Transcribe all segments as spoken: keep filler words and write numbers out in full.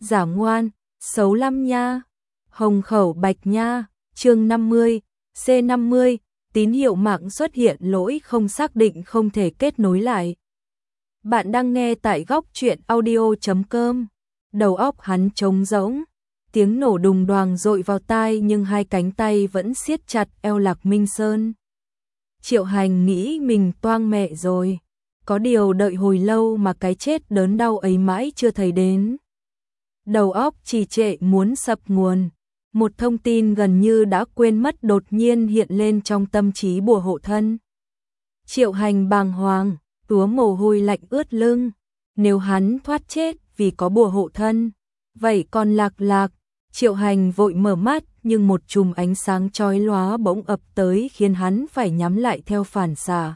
giả ngoan, xấu lắm nha. Hồng khẩu bạch nha, chương năm mươi, C năm mươi, tín hiệu mạng xuất hiện lỗi không xác định không thể kết nối lại. Bạn đang nghe tại góc truyện audio chấm com. Đầu óc hắn trống rỗng, tiếng nổ đùng đoàng dội vào tai nhưng hai cánh tay vẫn siết chặt eo Lạc Minh Sơn. Triệu Hành nghĩ mình toang mẹ rồi, có điều đợi hồi lâu mà cái chết đớn đau ấy mãi chưa thấy đến. Đầu óc trì trệ muốn sập nguồn, một thông tin gần như đã quên mất đột nhiên hiện lên trong tâm trí bùa hộ thân. Triệu Hành bàng hoàng, túa mồ hôi lạnh ướt lưng, nếu hắn thoát chết vì có bùa hộ thân, vậy còn Lạc Lạc. Triệu Hành vội mở mắt nhưng một chùm ánh sáng chói lóa bỗng ập tới khiến hắn phải nhắm lại theo phản xạ.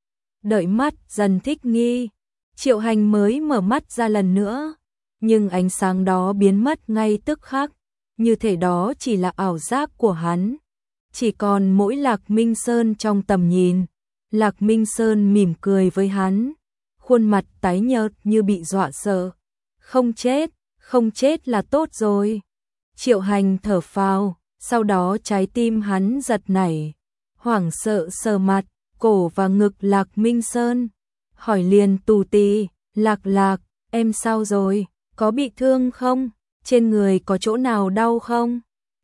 Đợi mắt dần thích nghi, Triệu Hành mới mở mắt ra lần nữa, nhưng ánh sáng đó biến mất ngay tức khắc, như thể đó chỉ là ảo giác của hắn. Chỉ còn mỗi Lạc Minh Sơn trong tầm nhìn. Lạc Minh Sơn mỉm cười với hắn, khuôn mặt tái nhợt như bị dọa sợ. Không chết, không chết là tốt rồi. Triệu Hành thở phào, sau đó trái tim hắn giật nảy, hoảng sợ sờ mặt, cổ và ngực Lạc Minh Sơn, hỏi liền tù tì, Lạc Lạc, em sao rồi, có bị thương không, trên người có chỗ nào đau không?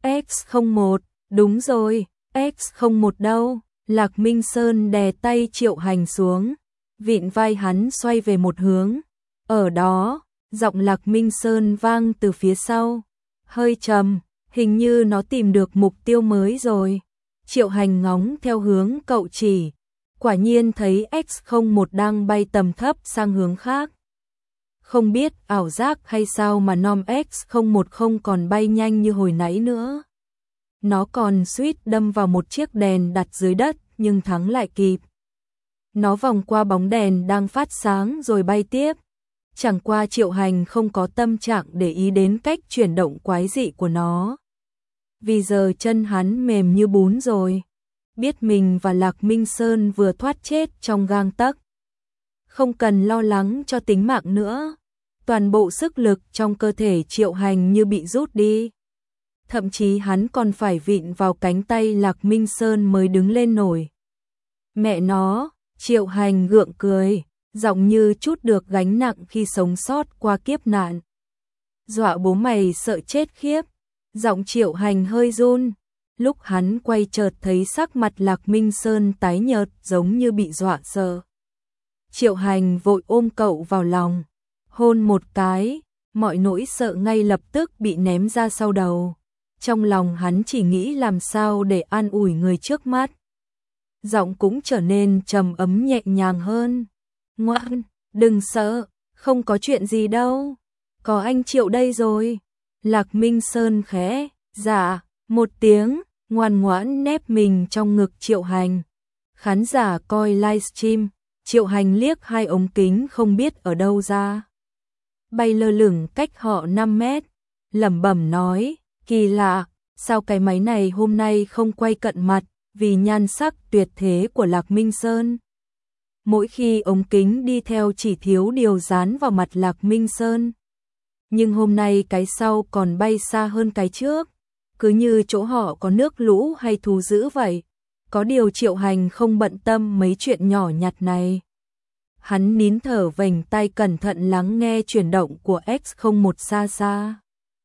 X không một, đúng rồi, X không một đâu. Lạc Minh Sơn đè tay Triệu Hành xuống, vịn vai hắn xoay về một hướng. Ở đó, giọng Lạc Minh Sơn vang từ phía sau, hơi trầm, hình như nó tìm được mục tiêu mới rồi. Triệu Hành ngóng theo hướng cậu chỉ, quả nhiên thấy X không một đang bay tầm thấp sang hướng khác. Không biết ảo giác hay sao mà nom X không một không còn bay nhanh như hồi nãy nữa. Nó còn suýt đâm vào một chiếc đèn đặt dưới đất nhưng thắng lại kịp. Nó vòng qua bóng đèn đang phát sáng rồi bay tiếp. Chẳng qua Triệu Hành không có tâm trạng để ý đến cách chuyển động quái dị của nó. Vì giờ chân hắn mềm như bún rồi. Biết mình và Lạc Minh Sơn vừa thoát chết trong gang tấc. Không cần lo lắng cho tính mạng nữa. Toàn bộ sức lực trong cơ thể Triệu Hành như bị rút đi. Thậm chí hắn còn phải vịn vào cánh tay Lạc Minh Sơn mới đứng lên nổi. Mẹ nó, Triệu Hành gượng cười, giọng như trút được gánh nặng khi sống sót qua kiếp nạn. Dọa bố mày sợ chết khiếp. Giọng Triệu Hành hơi run. Lúc hắn quay chợt thấy sắc mặt Lạc Minh Sơn tái nhợt giống như bị dọa sợ. Triệu Hành vội ôm cậu vào lòng, hôn một cái, mọi nỗi sợ ngay lập tức bị ném ra sau đầu. Trong lòng hắn chỉ nghĩ làm sao để an ủi người trước mắt. Giọng cũng trở nên trầm ấm nhẹ nhàng hơn. Ngoan, đừng sợ, không có chuyện gì đâu. Có anh Triệu đây rồi. Lạc Minh Sơn khẽ, dạ, một tiếng, ngoan ngoãn nép mình trong ngực Triệu Hành. Khán giả coi livestream, Triệu Hành liếc hai ống kính không biết ở đâu ra. Bay lơ lửng cách họ năm mét, lẩm bẩm nói. Kỳ lạ, sao cái máy này hôm nay không quay cận mặt vì nhan sắc tuyệt thế của Lạc Minh Sơn. Mỗi khi ống kính đi theo chỉ thiếu điều dán vào mặt Lạc Minh Sơn. Nhưng hôm nay cái sau còn bay xa hơn cái trước, cứ như chỗ họ có nước lũ hay thú dữ vậy. Có điều Triệu Hành không bận tâm mấy chuyện nhỏ nhặt này. Hắn nín thở vành tay cẩn thận lắng nghe chuyển động của X không một xa xa.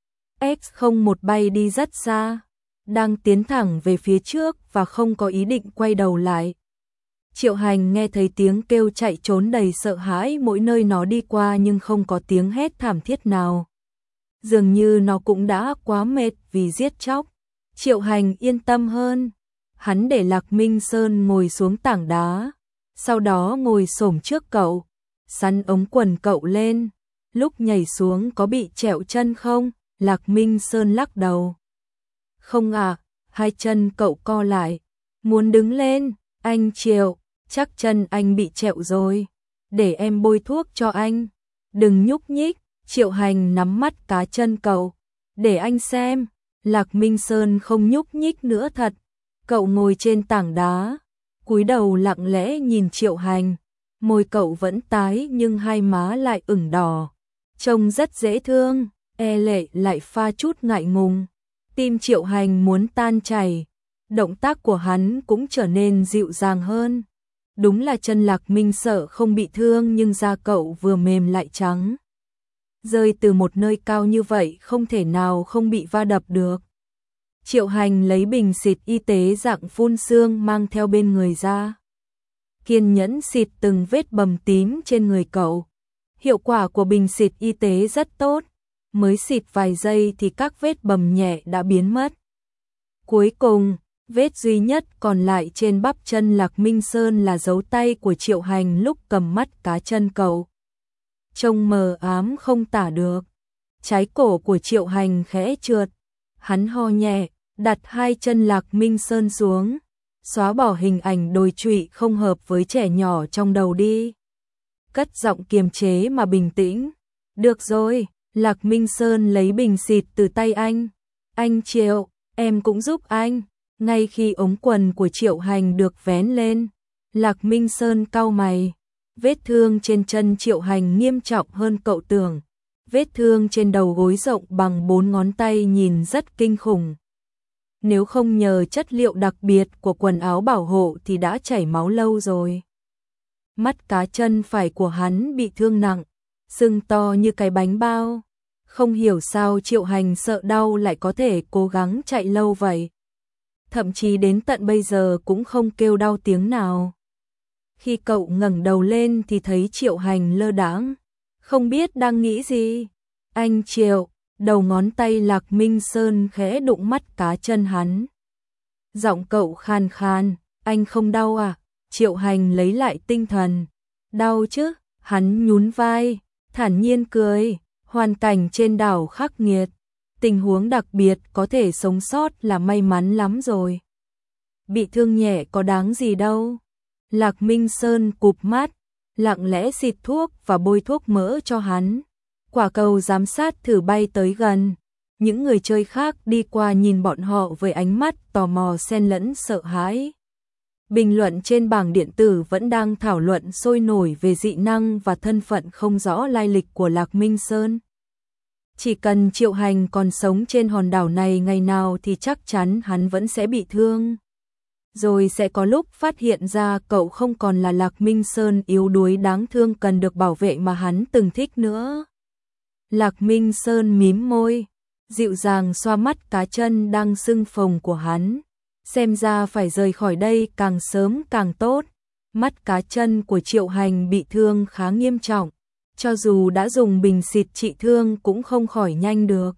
X không một bay đi rất xa, đang tiến thẳng về phía trước và không có ý định quay đầu lại. Triệu Hành nghe thấy tiếng kêu chạy trốn đầy sợ hãi mỗi nơi nó đi qua nhưng không có tiếng hét thảm thiết nào. Dường như nó cũng đã quá mệt vì giết chóc. Triệu Hành yên tâm hơn. Hắn để Lạc Minh Sơn ngồi xuống tảng đá, sau đó ngồi xổm trước cậu, sắn ống quần cậu lên. Lúc nhảy xuống có bị trẹo chân không? Lạc Minh Sơn lắc đầu. Không à, hai chân cậu co lại. Muốn đứng lên, anh Triệu, chắc chân anh bị trẹo rồi. Để em bôi thuốc cho anh. Đừng nhúc nhích, Triệu Hành nắm mắt cá chân cậu. Để anh xem. Lạc Minh Sơn không nhúc nhích nữa thật. Cậu ngồi trên tảng đá, cúi đầu lặng lẽ nhìn Triệu Hành. Môi cậu vẫn tái nhưng hai má lại ửng đỏ. Trông rất dễ thương. e lệ lại pha chút ngại ngùng. Tim Triệu Hành muốn tan chảy, động tác của hắn cũng trở nên dịu dàng hơn. Đúng là chân Lạc Minh sợ không bị thương nhưng da cậu vừa mềm lại trắng. Rơi từ một nơi cao như vậy không thể nào không bị va đập được. Triệu Hành lấy bình xịt y tế dạng phun sương mang theo bên người ra. Kiên nhẫn xịt từng vết bầm tím trên người cậu. Hiệu quả của bình xịt y tế rất tốt. Mới xịt vài giây thì các vết bầm nhẹ đã biến mất. Cuối cùng, vết duy nhất còn lại trên bắp chân Lạc Minh Sơn là dấu tay của Triệu Hành lúc cầm mắt cá chân cậu. Trông mờ ám không tả được. Trái cổ của Triệu Hành khẽ trượt. Hắn ho nhẹ, đặt hai chân Lạc Minh Sơn xuống. Xóa bỏ hình ảnh đồi trụy không hợp với trẻ nhỏ trong đầu đi. Cất giọng kiềm chế mà bình tĩnh. Được rồi, Lạc Minh Sơn lấy bình xịt từ tay anh. Anh Triệu, em cũng giúp anh. Ngay khi ống quần của Triệu Hành được vén lên, Lạc Minh Sơn cau mày. Vết thương trên chân Triệu Hành nghiêm trọng hơn cậu tưởng. Vết thương trên đầu gối rộng bằng bốn ngón tay nhìn rất kinh khủng. Nếu không nhờ chất liệu đặc biệt của quần áo bảo hộ thì đã chảy máu lâu rồi. Mắt cá chân phải của hắn bị thương nặng, sưng to như cái bánh bao. Không hiểu sao Triệu Hành sợ đau lại có thể cố gắng chạy lâu vậy. Thậm chí đến tận bây giờ cũng không kêu đau tiếng nào. Khi cậu ngẩng đầu lên thì thấy Triệu Hành lơ đãng, không biết đang nghĩ gì. Anh Triệu, đầu ngón tay Lạc Minh Sơn khẽ đụng mắt cá chân hắn. Giọng cậu khan khan, anh không đau à? Triệu Hành lấy lại tinh thần. Đau chứ? Hắn nhún vai, thản nhiên cười. Hoàn cảnh trên đảo khắc nghiệt, tình huống đặc biệt có thể sống sót là may mắn lắm rồi. Bị thương nhẹ có đáng gì đâu. Lạc Minh Sơn cụp mắt, lặng lẽ xịt thuốc và bôi thuốc mỡ cho hắn. Quả cầu giám sát thử bay tới gần. Những người chơi khác đi qua nhìn bọn họ với ánh mắt tò mò xen lẫn sợ hãi. Bình luận trên bảng điện tử vẫn đang thảo luận sôi nổi về dị năng và thân phận không rõ lai lịch của Lạc Minh Sơn. Chỉ cần Triệu Hành còn sống trên hòn đảo này ngày nào thì chắc chắn hắn vẫn sẽ bị thương. Rồi sẽ có lúc phát hiện ra cậu không còn là Lạc Minh Sơn yếu đuối đáng thương cần được bảo vệ mà hắn từng thích nữa. Lạc Minh Sơn mím môi, dịu dàng xoa mắt cá chân đang sưng phồng của hắn. Xem ra phải rời khỏi đây càng sớm càng tốt. Mắt cá chân của Triệu Hành bị thương khá nghiêm trọng. Cho dù đã dùng bình xịt trị thương cũng không khỏi nhanh được.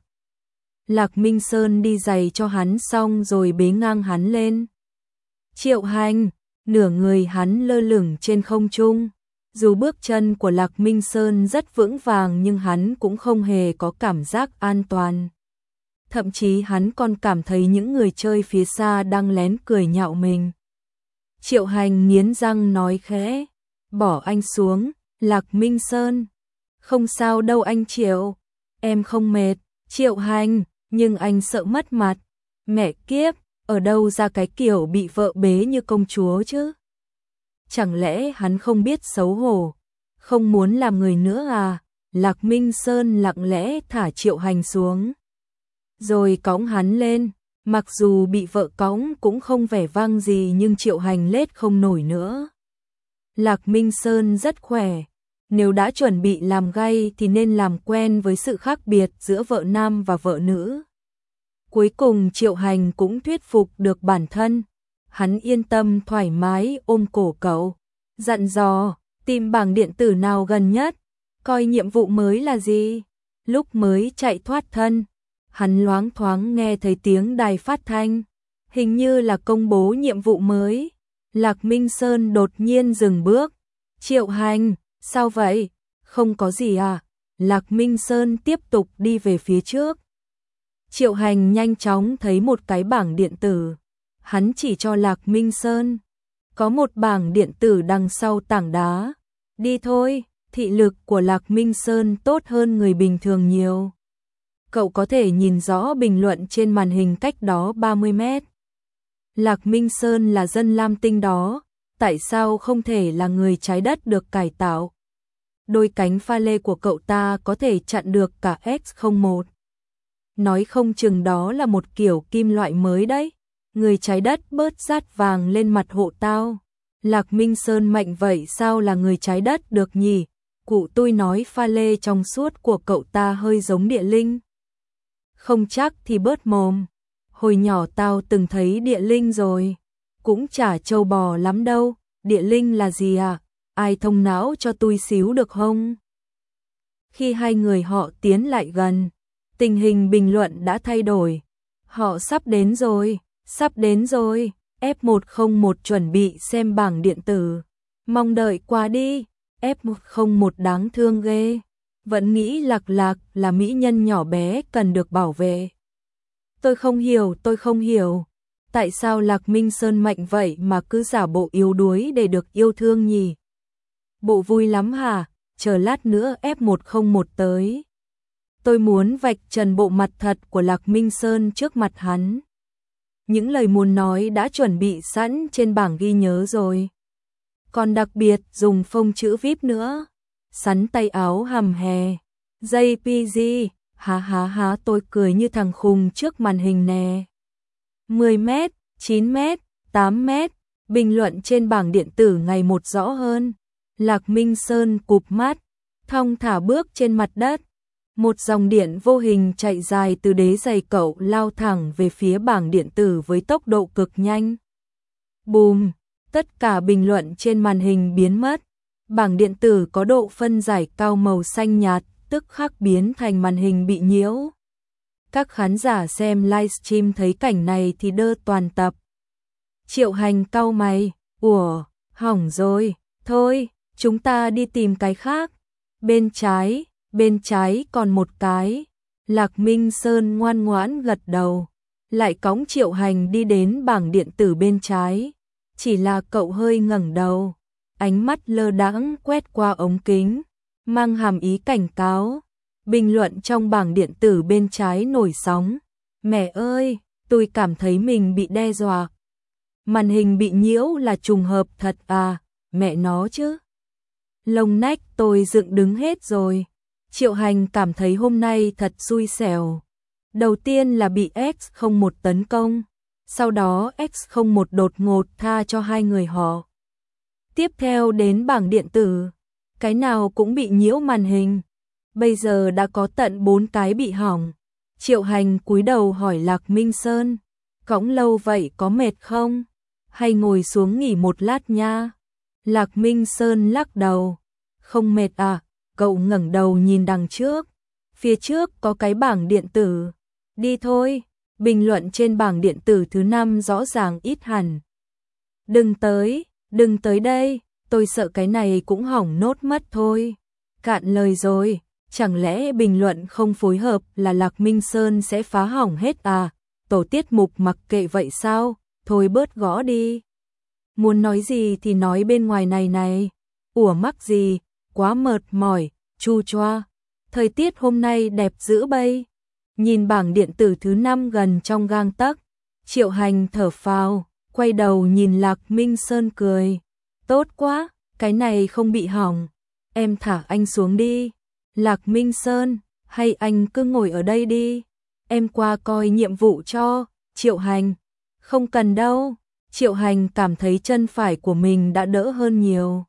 Lạc Minh Sơn đi giày cho hắn xong rồi bế ngang hắn lên. Triệu Hành, nửa người hắn lơ lửng trên không trung. Dù bước chân của Lạc Minh Sơn rất vững vàng nhưng hắn cũng không hề có cảm giác an toàn. Thậm chí hắn còn cảm thấy những người chơi phía xa đang lén cười nhạo mình. Triệu Hành nghiến răng nói khẽ, bỏ anh xuống, Lạc Minh Sơn. Không sao đâu anh Triệu, em không mệt. Triệu Hành, nhưng anh sợ mất mặt. Mẹ kiếp, ở đâu ra cái kiểu bị vợ bế như công chúa chứ? Chẳng lẽ hắn không biết xấu hổ, không muốn làm người nữa à? Lạc Minh Sơn lặng lẽ thả Triệu Hành xuống, rồi cõng hắn lên. Mặc dù bị vợ cõng cũng không vẻ vang gì nhưng Triệu Hành lết không nổi nữa. Lạc Minh Sơn rất khỏe, nếu đã chuẩn bị làm gay thì nên làm quen với sự khác biệt giữa vợ nam và vợ nữ. Cuối cùng Triệu Hành cũng thuyết phục được bản thân. Hắn yên tâm thoải mái ôm cổ cậu, dặn dò, tìm bảng điện tử nào gần nhất, coi nhiệm vụ mới là gì. Lúc mới chạy thoát thân, hắn loáng thoáng nghe thấy tiếng đài phát thanh, hình như là công bố nhiệm vụ mới. Lạc Minh Sơn đột nhiên dừng bước. Triệu Hành, sao vậy? Không có gì à? Lạc Minh Sơn tiếp tục đi về phía trước. Triệu Hành nhanh chóng thấy một cái bảng điện tử. Hắn chỉ cho Lạc Minh Sơn. Có một bảng điện tử đằng sau tảng đá. Đi thôi, thị lực của Lạc Minh Sơn tốt hơn người bình thường nhiều. Cậu có thể nhìn rõ bình luận trên màn hình cách đó ba mươi mét. Lạc Minh Sơn là dân Lam Tinh đó, tại sao không thể là người trái đất được cải tạo? đôi cánh pha lê của cậu ta có thể chặn được cả X không một. Nói không chừng đó là một kiểu kim loại mới đấy. Người trái đất bớt rát vàng lên mặt hộ tao. Lạc Minh Sơn mạnh vậy sao là người trái đất được nhỉ? Cụ tôi nói pha lê trong suốt của cậu ta hơi giống địa linh. Không chắc thì bớt mồm. Hồi nhỏ tao từng thấy địa linh rồi. Cũng chả trâu bò lắm đâu. Địa linh là gì à? Ai thông não cho tôi xíu được không? Khi hai người họ tiến lại gần, tình hình bình luận đã thay đổi. Họ sắp đến rồi, sắp đến rồi. F một không một chuẩn bị xem bảng điện tử. Mong đợi qua đi. F một không một đáng thương ghê. Vẫn nghĩ Lạc Lạc là mỹ nhân nhỏ bé cần được bảo vệ. Tôi không hiểu, tôi không hiểu. Tại sao Lạc Minh Sơn mạnh vậy mà cứ giả bộ yếu đuối để được yêu thương nhỉ? Bộ vui lắm hả? Chờ lát nữa F một không một tới. Tôi muốn vạch trần bộ mặt thật của Lạc Minh Sơn trước mặt hắn. Những lời muốn nói đã chuẩn bị sẵn trên bảng ghi nhớ rồi. Còn đặc biệt dùng phông chữ vi ai pi nữa. Sắn tay áo hầm hè. gi pê giê, há há há tôi cười như thằng khùng trước màn hình nè. mười mét, chín mét, tám mét, bình luận trên bảng điện tử ngày một rõ hơn. Lạc Minh Sơn cụp mắt, thong thả bước trên mặt đất. Một dòng điện vô hình chạy dài từ đế giày cậu lao thẳng về phía bảng điện tử với tốc độ cực nhanh. Bùm, tất cả bình luận trên màn hình biến mất. Bảng điện tử có độ phân giải cao màu xanh nhạt, tức khắc biến thành màn hình bị nhiễu. Các khán giả xem livestream thấy cảnh này thì đơ toàn tập. Triệu Hành cau mày, ủa, hỏng rồi, thôi, chúng ta đi tìm cái khác. Bên trái, bên trái còn một cái. Lạc Minh Sơn ngoan ngoãn gật đầu, lại cõng Triệu Hành đi đến bảng điện tử bên trái. Chỉ là cậu hơi ngẩng đầu, ánh mắt lơ đãng quét qua ống kính, mang hàm ý cảnh cáo. Bình luận trong bảng điện tử bên trái nổi sóng. Mẹ ơi, tôi cảm thấy mình bị đe dọa. Màn hình bị nhiễu là trùng hợp thật à, mẹ nó chứ. Lông nách tôi dựng đứng hết rồi. Triệu Hành cảm thấy hôm nay thật xui xẻo. Đầu tiên là bị X không một tấn công, sau đó X không một đột ngột tha cho hai người họ. Tiếp theo đến bảng điện tử, cái nào cũng bị nhiễu màn hình. Bây giờ đã có tận bốn cái bị hỏng. Triệu Hành cúi đầu hỏi Lạc Minh Sơn, cõng lâu vậy có mệt không? Hay ngồi xuống nghỉ một lát nha? Lạc Minh Sơn lắc đầu, không mệt à? Cậu ngẩng đầu nhìn đằng trước, phía trước có cái bảng điện tử. Đi thôi, bình luận trên bảng điện tử thứ năm rõ ràng ít hẳn. Đừng tới, đừng tới đây, tôi sợ cái này cũng hỏng nốt mất thôi. Cạn lời rồi, chẳng lẽ bình luận không phối hợp là Lạc Minh Sơn sẽ phá hỏng hết à? Tổ tiết mục mặc kệ vậy sao? Thôi bớt gõ đi. Muốn nói gì thì nói bên ngoài này này. Ủa mắc gì, quá mệt mỏi, chu choa. Thời tiết hôm nay đẹp dữ bây. Nhìn bảng điện tử thứ năm gần trong gang tấc, Triệu Hành thở phào, quay đầu nhìn Lạc Minh Sơn cười. Tốt quá, cái này không bị hỏng. Em thả anh xuống đi. Lạc Minh Sơn, hay anh cứ ngồi ở đây đi. Em qua coi nhiệm vụ cho. Triệu Hành, không cần đâu. Triệu Hành cảm thấy chân phải của mình đã đỡ hơn nhiều.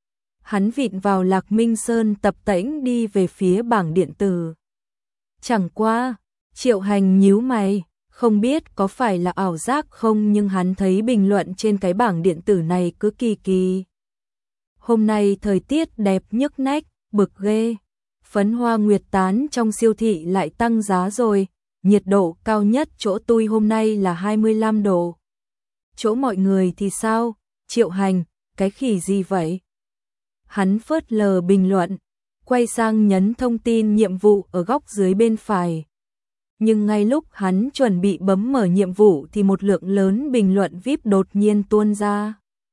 Hắn vịn vào Lạc Minh Sơn tập tễnh đi về phía bảng điện tử. Chẳng qua, Triệu Hành nhíu mày, không biết có phải là ảo giác không nhưng hắn thấy bình luận trên cái bảng điện tử này cứ kỳ kỳ. Hôm nay thời tiết đẹp nhức nách, bực ghê. Phấn hoa nguyệt tán trong siêu thị lại tăng giá rồi, nhiệt độ cao nhất chỗ tôi hôm nay là hai mươi lăm độ. Chỗ mọi người thì sao? Triệu Hành, cái khỉ gì vậy? Hắn phớt lờ bình luận, quay sang nhấn thông tin nhiệm vụ ở góc dưới bên phải. Nhưng ngay lúc hắn chuẩn bị bấm mở nhiệm vụ thì một lượng lớn bình luận vi ai pi đột nhiên tuôn ra.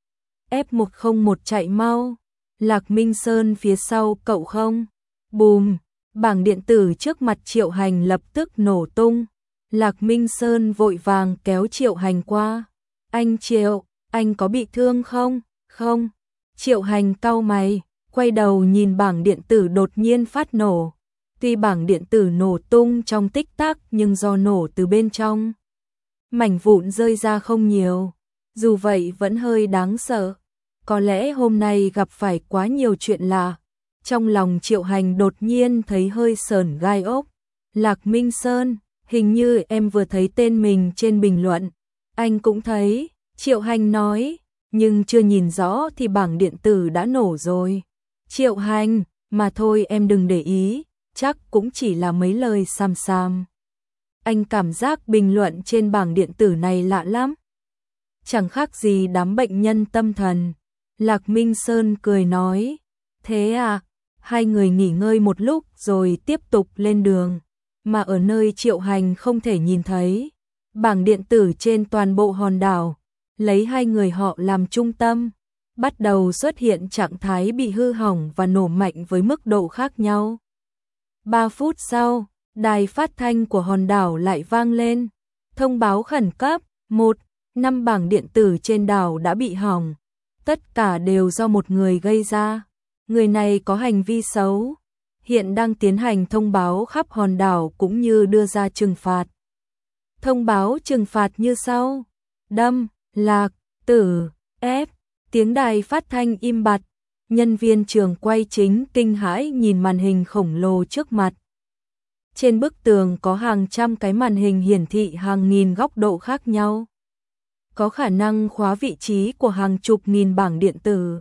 F một không một chạy mau, Lạc Minh Sơn phía sau cậu không? Bùm, bảng điện tử trước mặt Triệu Hành lập tức nổ tung. Lạc Minh Sơn vội vàng kéo Triệu Hành qua. Anh Triệu, anh có bị thương không? Không. Triệu Hành cau mày, quay đầu nhìn bảng điện tử đột nhiên phát nổ. Tuy bảng điện tử nổ tung trong tích tắc nhưng do nổ từ bên trong, mảnh vụn rơi ra không nhiều, dù vậy vẫn hơi đáng sợ. Có lẽ hôm nay gặp phải quá nhiều chuyện lạ. Trong lòng Triệu Hành đột nhiên thấy hơi sởn gai ốc. Lạc Minh Sơn, hình như em vừa thấy tên mình trên bình luận. Anh cũng thấy, Triệu Hành nói, nhưng chưa nhìn rõ thì bảng điện tử đã nổ rồi. Triệu Hành, mà thôi em đừng để ý, chắc cũng chỉ là mấy lời xàm xàm. Anh cảm giác bình luận trên bảng điện tử này lạ lắm. Chẳng khác gì đám bệnh nhân tâm thần. Lạc Minh Sơn cười nói, thế à, hai người nghỉ ngơi một lúc rồi tiếp tục lên đường. Mà ở nơi Triệu Hành không thể nhìn thấy, bảng điện tử trên toàn bộ hòn đảo, lấy hai người họ làm trung tâm, bắt đầu xuất hiện trạng thái bị hư hỏng và nổ mạnh với mức độ khác nhau. Ba phút sau, đài phát thanh của hòn đảo lại vang lên, thông báo khẩn cấp, một, năm bảng điện tử trên đảo đã bị hỏng, tất cả đều do một người gây ra, người này có hành vi xấu, hiện đang tiến hành thông báo khắp hòn đảo cũng như đưa ra trừng phạt. Thông báo trừng phạt như sau: đâm, lạc, tử, ép. Tiếng đài phát thanh im bặt, nhân viên trường quay chính kinh hãi nhìn màn hình khổng lồ trước mặt. Trên bức tường có hàng trăm cái màn hình hiển thị hàng nghìn góc độ khác nhau, có khả năng khóa vị trí của hàng chục nghìn bảng điện tử.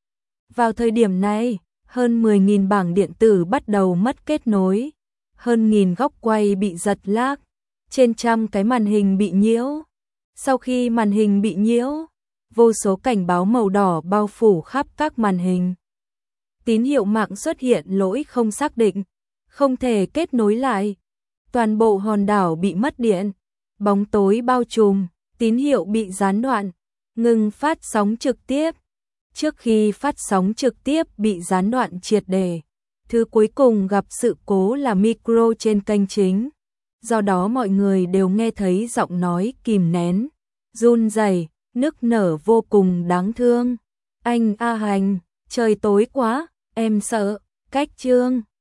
Vào thời điểm này, hơn mười nghìn bảng điện tử bắt đầu mất kết nối, hơn nghìn góc quay bị giật lag, trên trăm cái màn hình bị nhiễu. Sau khi màn hình bị nhiễu, vô số cảnh báo màu đỏ bao phủ khắp các màn hình. Tín hiệu mạng xuất hiện lỗi không xác định, không thể kết nối lại. Toàn bộ hòn đảo bị mất điện, bóng tối bao trùm, tín hiệu bị gián đoạn, ngừng phát sóng trực tiếp. Trước khi phát sóng trực tiếp bị gián đoạn triệt để, thứ cuối cùng gặp sự cố là micro trên kênh chính. Do đó mọi người đều nghe thấy giọng nói kìm nén, run rẩy, nức nở vô cùng đáng thương. Anh A Hành, trời tối quá, em sợ. Cách chương